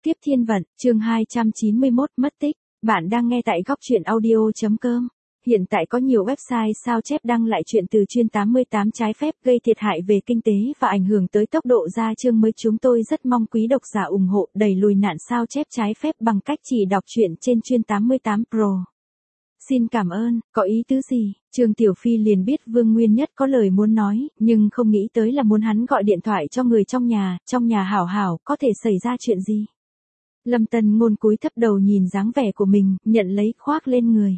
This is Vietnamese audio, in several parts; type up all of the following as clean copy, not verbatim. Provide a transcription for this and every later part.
Tiếp thiên vận, chương 291, mất tích. Bạn đang nghe tại góc truyện audio.com. Hiện tại có nhiều website sao chép đăng lại chuyện từ chuyên 88 trái phép gây thiệt hại về kinh tế và ảnh hưởng tới tốc độ ra chương mới. Chúng tôi rất mong quý độc giả ủng hộ đẩy lùi nạn sao chép trái phép bằng cách chỉ đọc truyện trên chuyên 88 Pro. Xin cảm ơn, có ý tứ gì? Trương Tiểu Phi liền biết Vương Nguyên Nhất có lời muốn nói, nhưng không nghĩ tới là muốn hắn gọi điện thoại cho người trong nhà hảo hảo, có thể xảy ra chuyện gì? Lâm Tân Ngôn cúi thấp đầu nhìn dáng vẻ của mình, nhận lấy khoác lên người.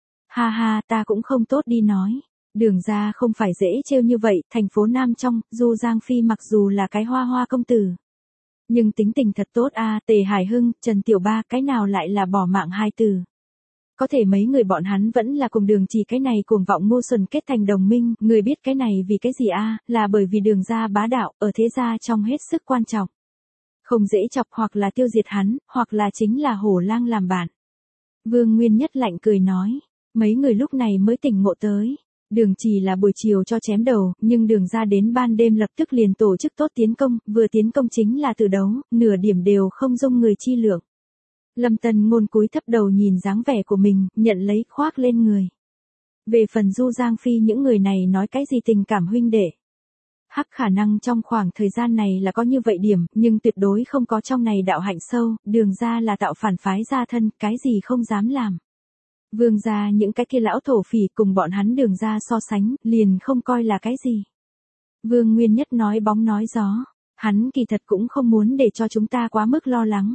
Ha ha, ta cũng không tốt đi nói. Đường ra không phải dễ trêu như vậy, thành phố Nam trong, Du Giang Phi mặc dù là cái hoa hoa công tử. Nhưng tính tình thật tốt a, Tề Hải Hưng, Trần Tiểu Ba, cái nào lại là bỏ mạng hai từ. Có thể mấy người bọn hắn vẫn là cùng đường chỉ cái này cuồng vọng ngu xuẩn kết thành đồng minh, người biết cái này vì cái gì a, là bởi vì đường ra bá đạo, ở thế gia trong hết sức quan trọng. Không dễ chọc hoặc là tiêu diệt hắn, hoặc là chính là hổ lang làm bạn. Vương Nguyên Nhất lạnh cười nói, mấy người lúc này mới tỉnh ngộ tới. Đường chỉ là buổi chiều cho chém đầu, nhưng đường ra đến ban đêm lập tức liền tổ chức tốt tiến công, vừa tiến công chính là từ đấu, nửa điểm đều không dung người chi lượng. Lâm Tân Ngôn cúi thấp đầu nhìn dáng vẻ của mình, nhận lấy khoác lên người. Về phần Du Giang Phi, những người này nói cái gì tình cảm huynh đệ. Hắc khả năng trong khoảng thời gian này là có như vậy điểm, nhưng tuyệt đối không có trong này đạo hạnh sâu, đường ra là tạo phản phái gia thân, cái gì không dám làm. Vương gia những cái kia lão thổ phỉ cùng bọn hắn đường ra so sánh, liền không coi là cái gì. Vương Nguyên Nhất nói bóng nói gió, hắn kỳ thật cũng không muốn để cho chúng ta quá mức lo lắng.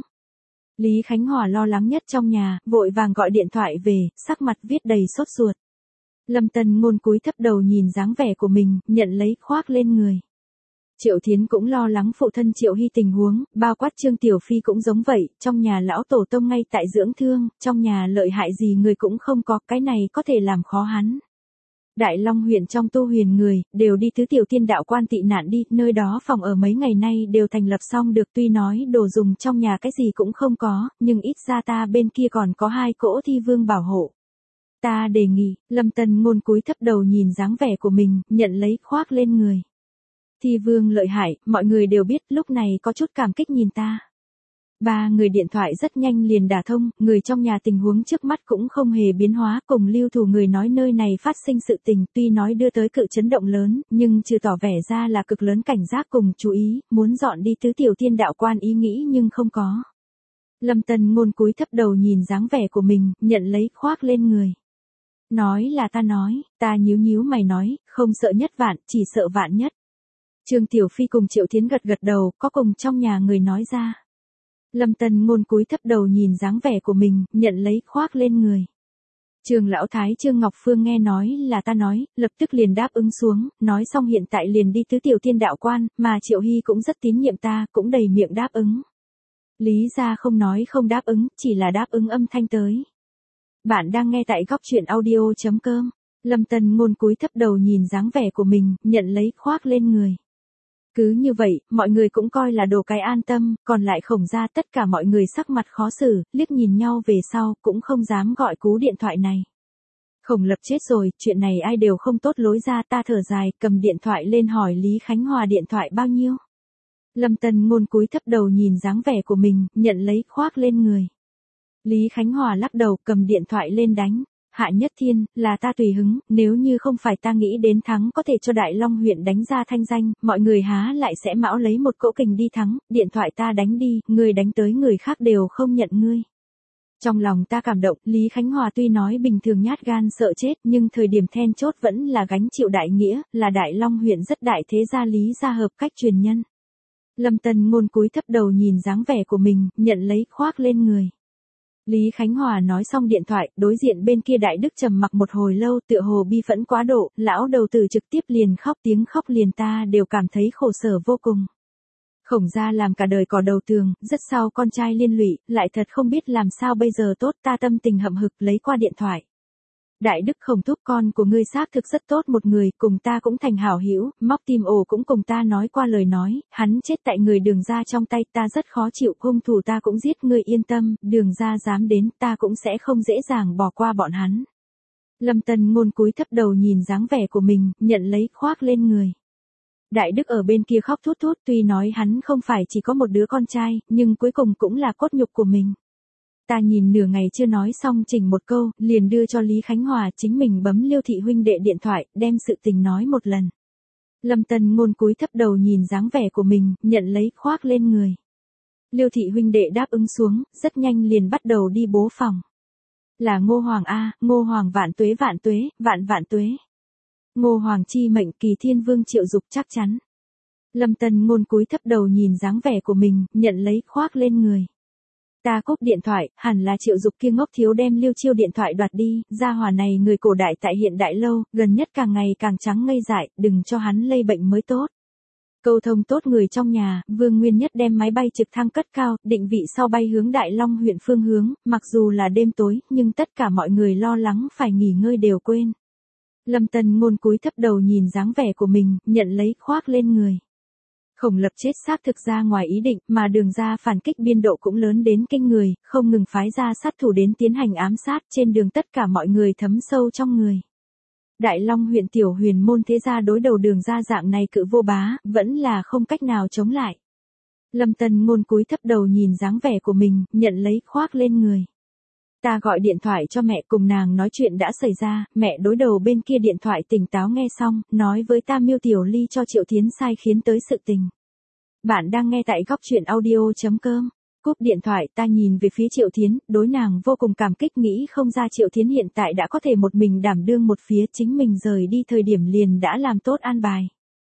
Lý Khánh Hòa lo lắng nhất trong nhà, vội vàng gọi điện thoại về, sắc mặt viết đầy sốt ruột. Lâm Tân Ngôn cúi thấp đầu nhìn dáng vẻ của mình, nhận lấy khoác lên người. Triệu Thiến cũng lo lắng phụ thân Triệu Hy tình huống, bao quát Trương Tiểu Phi cũng giống vậy, trong nhà lão tổ tông ngay tại dưỡng thương, trong nhà lợi hại gì người cũng không có, cái này có thể làm khó hắn. Đại Long huyện trong Tu Huyền người, đều đi Tứ Tiểu Tiên Đạo Quan tị nạn đi, nơi đó phòng ở mấy ngày nay đều thành lập xong được, tuy nói đồ dùng trong nhà cái gì cũng không có, nhưng ít ra ta bên kia còn có 2 cỗ thi vương bảo hộ. Ta đề nghị, Lâm Tân Ngôn cúi thấp đầu nhìn dáng vẻ của mình, nhận lấy khoác lên người. Thi vương lợi hại, mọi người đều biết, lúc này có chút cảm kích nhìn ta. 3 người điện thoại rất nhanh liền đả thông, người trong nhà tình huống trước mắt cũng không hề biến hóa, cùng lưu thủ người nói nơi này phát sinh sự tình, tuy nói đưa tới cự chấn động lớn, nhưng chưa tỏ vẻ ra là cực lớn cảnh giác cùng chú ý, muốn dọn đi Tứ Tiểu Tiên Đạo Quan ý nghĩ nhưng không có. Lâm Tân Ngôn cúi thấp đầu nhìn dáng vẻ của mình, nhận lấy khoác lên người. Nói là ta nói, ta nhíu mày nói, không sợ nhất vạn, chỉ sợ vạn nhất. Trương Tiểu Phi cùng Triệu Thiến gật đầu, có cùng trong nhà người nói ra. Lâm Tân Ngôn cúi thấp đầu nhìn dáng vẻ của mình, nhận lấy khoác lên người. Trường lão thái Trương Ngọc Phương nghe nói là ta nói, lập tức liền đáp ứng xuống, nói xong hiện tại liền đi Tứ Tiểu Tiên Đạo Quan, mà Triệu Hy cũng rất tín nhiệm ta, cũng đầy miệng đáp ứng. Lý gia không nói không đáp ứng, chỉ là đáp ứng âm thanh tới. Bạn đang nghe tại góc truyện audio.com. Lâm Tân Ngôn cúi thấp đầu nhìn dáng vẻ của mình, nhận lấy khoác lên người. Cứ như vậy, mọi người cũng coi là đồ cái an tâm, còn lại Khổng gia tất cả mọi người sắc mặt khó xử, liếc nhìn nhau về sau, cũng không dám gọi cú điện thoại này. Khổng Lập chết rồi, chuyện này ai đều không tốt lối ra, ta thở dài, cầm điện thoại lên hỏi Lý Khánh Hòa điện thoại bao nhiêu. Lâm Tân Ngôn cúi thấp đầu nhìn dáng vẻ của mình, nhận lấy khoác lên người. Lý Khánh Hòa lắc đầu, cầm điện thoại lên đánh. Hạ Nhất Thiên, là ta tùy hứng, nếu như không phải ta nghĩ đến thắng có thể cho Đại Long huyện đánh ra thanh danh, mọi người há lại sẽ mão lấy một cỗ kình đi thắng, điện thoại ta đánh đi, người đánh tới người khác đều không nhận ngươi. Trong lòng ta cảm động, Lý Khánh Hòa tuy nói bình thường nhát gan sợ chết, nhưng thời điểm then chốt vẫn là gánh chịu đại nghĩa, là Đại Long huyện rất đại thế gia Lý gia hợp cách truyền nhân. Lâm Tân Ngôn cúi thấp đầu nhìn dáng vẻ của mình, nhận lấy khoác lên người. Lý Khánh Hòa nói xong điện thoại, đối diện bên kia Đại Đức trầm mặc một hồi lâu, tựa hồ bi phẫn quá độ, lão đầu tử trực tiếp liền khóc, tiếng khóc liền ta đều cảm thấy khổ sở vô cùng. Khổng gia làm cả đời cỏ đầu tường, rất sau con trai liên lụy, lại thật không biết làm sao bây giờ tốt, ta tâm tình hậm hực lấy qua điện thoại. Đại Đức Khổng thúc, con của ngươi xác thực rất tốt một người, cùng ta cũng thành hảo hữu, móc tim ổ cũng cùng ta nói qua lời nói, hắn chết tại người đường ra trong tay, ta rất khó chịu, hung thủ ta cũng giết, ngươi yên tâm, đường ra dám đến, ta cũng sẽ không dễ dàng bỏ qua bọn hắn. Lâm Tân Ngôn cúi thấp đầu nhìn dáng vẻ của mình, nhận lấy khoác lên người. Đại Đức ở bên kia khóc thút thút, tuy nói hắn không phải chỉ có một đứa con trai, nhưng cuối cùng cũng là cốt nhục của mình. Ta nhìn nửa ngày chưa nói xong chỉnh một câu, liền đưa cho Lý Khánh Hòa, chính mình bấm Liêu thị huynh đệ điện thoại, đem sự tình nói một lần. Lâm Tân Ngôn cúi thấp đầu nhìn dáng vẻ của mình, nhận lấy khoác lên người. Liêu thị huynh đệ đáp ứng xuống, rất nhanh liền bắt đầu đi bố phòng. Là Ngô Hoàng a, Ngô Hoàng vạn tuế, vạn vạn tuế. Ngô Hoàng chi mệnh Kỳ Thiên Vương Triệu Dục chắc chắn. Lâm Tân Ngôn cúi thấp đầu nhìn dáng vẻ của mình, nhận lấy khoác lên người. Ta cúp điện thoại, hẳn là Triệu Dục kia ngốc thiếu đem Liêu Chiêu điện thoại đoạt đi, gia hỏa này người cổ đại tại hiện đại lâu, gần nhất càng ngày càng trắng ngây dại, đừng cho hắn lây bệnh mới tốt. Câu thông tốt người trong nhà, Vương Nguyên Nhất đem máy bay trực thăng cất cao, định vị sau bay hướng Đại Long huyện phương hướng, mặc dù là đêm tối, nhưng tất cả mọi người lo lắng phải nghỉ ngơi đều quên. Lâm Tân Ngôn cúi thấp đầu nhìn dáng vẻ của mình, nhận lấy khoác lên người. Khổng Lập chết xác thực ra ngoài ý định, mà Đường gia phản kích biên độ cũng lớn đến kinh người, không ngừng phái ra sát thủ đến tiến hành ám sát, trên đường tất cả mọi người thấm sâu trong người. Đại Long huyện tiểu huyền môn thế gia đối đầu Đường gia dạng này cự vô bá, vẫn là không cách nào chống lại. Lâm Tân Ngôn cúi thấp đầu nhìn dáng vẻ của mình, nhận lấy khoác lên người. Ta gọi điện thoại cho mẹ, cùng nàng nói chuyện đã xảy ra, mẹ đối đầu bên kia điện thoại tỉnh táo nghe xong, nói với ta Miêu Tiểu Ly cho Triệu Thiến sai khiến tới sự tình. Bạn đang nghe tại góc truyện audio.com. Cúp điện thoại, ta nhìn về phía Triệu Thiến, đối nàng vô cùng cảm kích, nghĩ không ra Triệu Thiến hiện tại đã có thể một mình đảm đương một phía, chính mình rời đi thời điểm liền đã làm tốt an bài.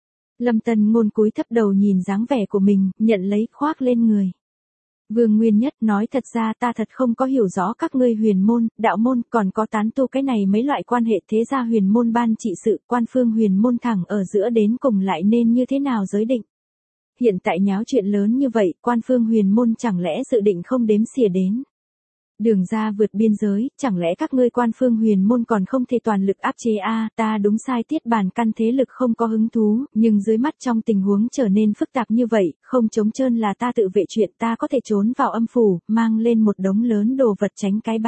Lâm Tân Ngôn cúi thấp đầu nhìn dáng vẻ của mình, nhận lấy khoác lên người. Vương Nguyên Nhất nói, thật ra ta thật không có hiểu rõ các ngươi huyền môn, đạo môn, còn có tán tu cái này mấy loại quan hệ, thế gia huyền môn ban trị sự, quan phương huyền môn thẳng ở giữa đến cùng lại nên như thế nào giới định. Hiện tại nháo chuyện lớn như vậy, quan phương huyền môn chẳng lẽ dự định không đếm xỉa đến. Đường gia vượt biên giới, chẳng lẽ các ngươi quan phương huyền môn còn không thể toàn lực áp chế a? Ta đúng sai tiết bàn căn thế lực không có hứng thú, nhưng dưới mắt trong tình huống trở nên phức tạp như vậy, không trống trơn là ta tự vệ chuyện, ta có thể trốn vào âm phủ, mang lên một đống lớn đồ vật tránh cái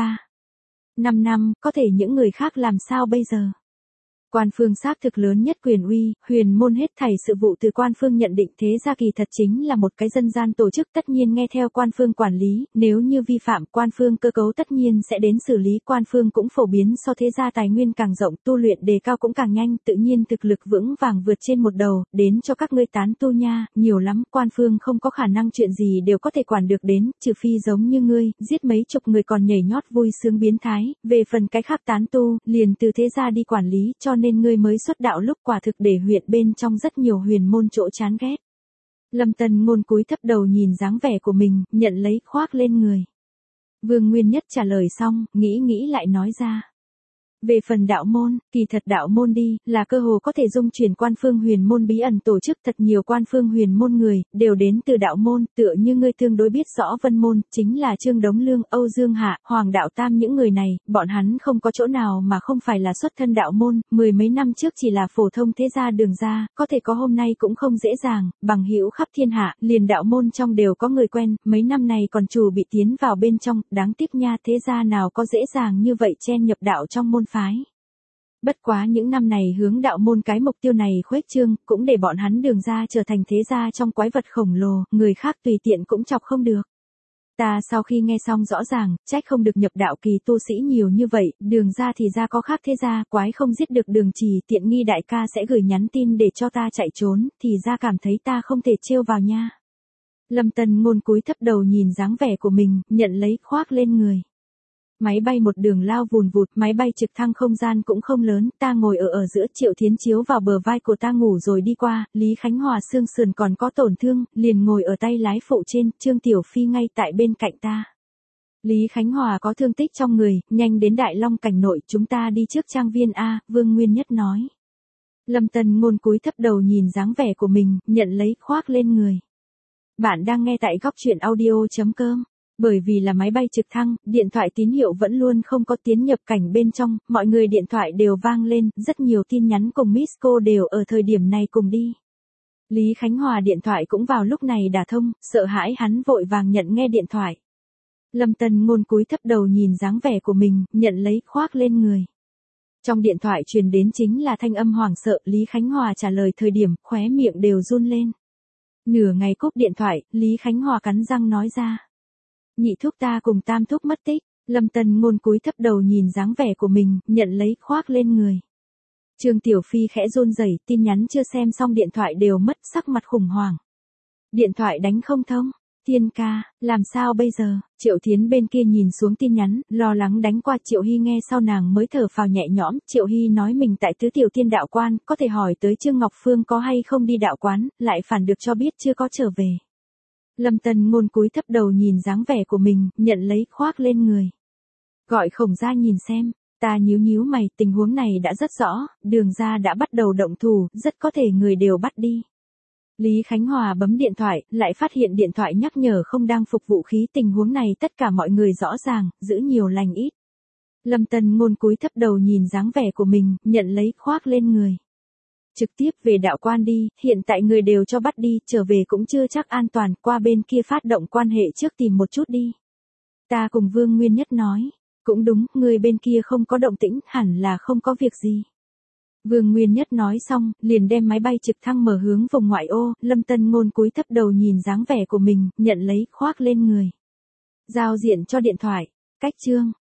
3-5 năm, có thể những người khác làm sao bây giờ? Quan phương xác thực lớn nhất quyền uy, huyền môn hết thảy sự vụ từ quan phương nhận định, thế gia kỳ thật chính là một cái dân gian tổ chức, tất nhiên nghe theo quan phương quản lý, nếu như vi phạm, quan phương cơ cấu tất nhiên sẽ đến xử lý, quan phương cũng phổ biến so thế gia tài nguyên càng rộng, tu luyện đề cao cũng càng nhanh, tự nhiên thực lực vững vàng vượt trên một đầu, đến cho các ngươi tán tu nha, nhiều lắm, quan phương không có khả năng chuyện gì đều có thể quản được đến, trừ phi giống như ngươi, giết mấy chục người còn nhảy nhót vui sướng biến thái, về phần cái khác tán tu, liền từ thế gia đi quản lý, cho nên ngươi mới xuất đạo lúc quả thực để huyện bên trong rất nhiều huyền môn chỗ chán ghét. Lâm Tân Ngôn cúi thấp đầu nhìn dáng vẻ của mình, nhận lấy khoác lên người. Vương Nguyên Nhất trả lời xong, nghĩ lại nói ra. Về phần đạo môn, kỳ thật đạo môn đi, là cơ hồ có thể dung chuyển quan phương huyền môn bí ẩn tổ chức, thật nhiều quan phương huyền môn người, đều đến từ đạo môn, tựa như ngươi tương đối biết rõ Vân môn, chính là Trương Đống Lương, Âu Dương Hạ, Hoàng Đạo Tam những người này, bọn hắn không có chỗ nào mà không phải là xuất thân đạo môn, mười mấy năm trước chỉ là phổ thông thế gia Đường gia, có thể có hôm nay cũng không dễ dàng, bằng hữu khắp thiên hạ, liền đạo môn trong đều có người quen, mấy năm này còn chủ bị tiến vào bên trong, đáng tiếc nha, thế gia nào có dễ dàng như vậy chen nhập đạo trong môn phái. Bất quá những năm này hướng đạo môn cái mục tiêu này khuếch trương, cũng để bọn hắn Đường gia trở thành thế gia trong quái vật khổng lồ, người khác tùy tiện cũng chọc không được. Ta sau khi nghe xong rõ ràng, trách không được nhập đạo kỳ tu sĩ nhiều như vậy, Đường gia thì ra có khác thế gia, quái không giết được Đường Trì, tiện nghi đại ca sẽ gửi nhắn tin để cho ta chạy trốn, thì ra cảm thấy ta không thể trêu vào nha. Lâm Tân Ngôn cúi thấp đầu nhìn dáng vẻ của mình, nhận lấy khoác lên người. Máy bay một đường lao vùn vụt, máy bay trực thăng không gian cũng không lớn, ta ngồi ở giữa, Triệu Thiến chiếu vào bờ vai của ta ngủ rồi đi qua, Lý Khánh Hòa xương sườn còn có tổn thương, liền ngồi ở tay lái phụ trên, Trương Tiểu Phi ngay tại bên cạnh ta. Lý Khánh Hòa có thương tích trong người, nhanh đến Đại Long cảnh nội, chúng ta đi trước trang viên A, Vương Nguyên Nhất nói. Lâm Tân Ngôn cúi thấp đầu nhìn dáng vẻ của mình, nhận lấy khoác lên người. Bạn đang nghe tại góc truyện audio.com. Bởi vì là máy bay trực thăng, điện thoại tín hiệu vẫn luôn không có tiến nhập cảnh bên trong, mọi người điện thoại đều vang lên, rất nhiều tin nhắn cùng miss call đều ở thời điểm này cùng đi. Lý Khánh Hòa điện thoại cũng vào lúc này đả thông, sợ hãi hắn vội vàng nhận nghe điện thoại. Lâm Tân Ngôn cúi thấp đầu nhìn dáng vẻ của mình, nhận lấy khoác lên người. Trong điện thoại truyền đến chính là thanh âm hoảng sợ, Lý Khánh Hòa trả lời thời điểm, khóe miệng đều run lên. Nửa ngày cúp điện thoại, Lý Khánh Hòa cắn răng nói ra. Nhị thúc ta cùng tam thúc mất tích, Lâm Tân Ngôn cúi thấp đầu nhìn dáng vẻ của mình, nhận lấy khoác lên người. Trương Tiểu Phi khẽ run rẩy, tin nhắn chưa xem xong điện thoại đều mất, sắc mặt khủng hoảng. Điện thoại đánh không thông. Thiên ca, làm sao bây giờ? Triệu Thiến bên kia nhìn xuống tin nhắn, lo lắng đánh qua. Triệu Hy nghe sau nàng mới thở phào nhẹ nhõm. Triệu Hy nói mình tại Tứ Tiểu Tiên đạo quan, có thể hỏi tới Trương Ngọc Phương có hay không đi đạo quán, lại phản được cho biết chưa có trở về. Lâm Tân Ngôn cúi thấp đầu nhìn dáng vẻ của mình, nhận lấy khoác lên người. Gọi Khổng Gia nhìn xem. Ta nhíu mày, tình huống này đã rất rõ, Đường gia đã bắt đầu động thủ, rất có thể người đều bắt đi. Lý Khánh Hòa bấm điện thoại, lại phát hiện điện thoại nhắc nhở không đang phục vũ khí, tình huống này tất cả mọi người rõ ràng, giữ nhiều lành ít. Lâm Tân Ngôn cúi thấp đầu nhìn dáng vẻ của mình, nhận lấy khoác lên người. Trực tiếp về đạo quan đi, hiện tại người đều cho bắt đi, trở về cũng chưa chắc an toàn, qua bên kia phát động quan hệ trước tìm một chút đi. Ta cùng Vương Nguyên Nhất nói, cũng đúng, người bên kia không có động tĩnh, hẳn là không có việc gì. Vương Nguyên Nhất nói xong, liền đem máy bay trực thăng mở hướng vùng ngoại ô, Lâm Tân Ngôn cúi thấp đầu nhìn dáng vẻ của mình, nhận lấy khoác lên người. Giao diện cho điện thoại, cách chương.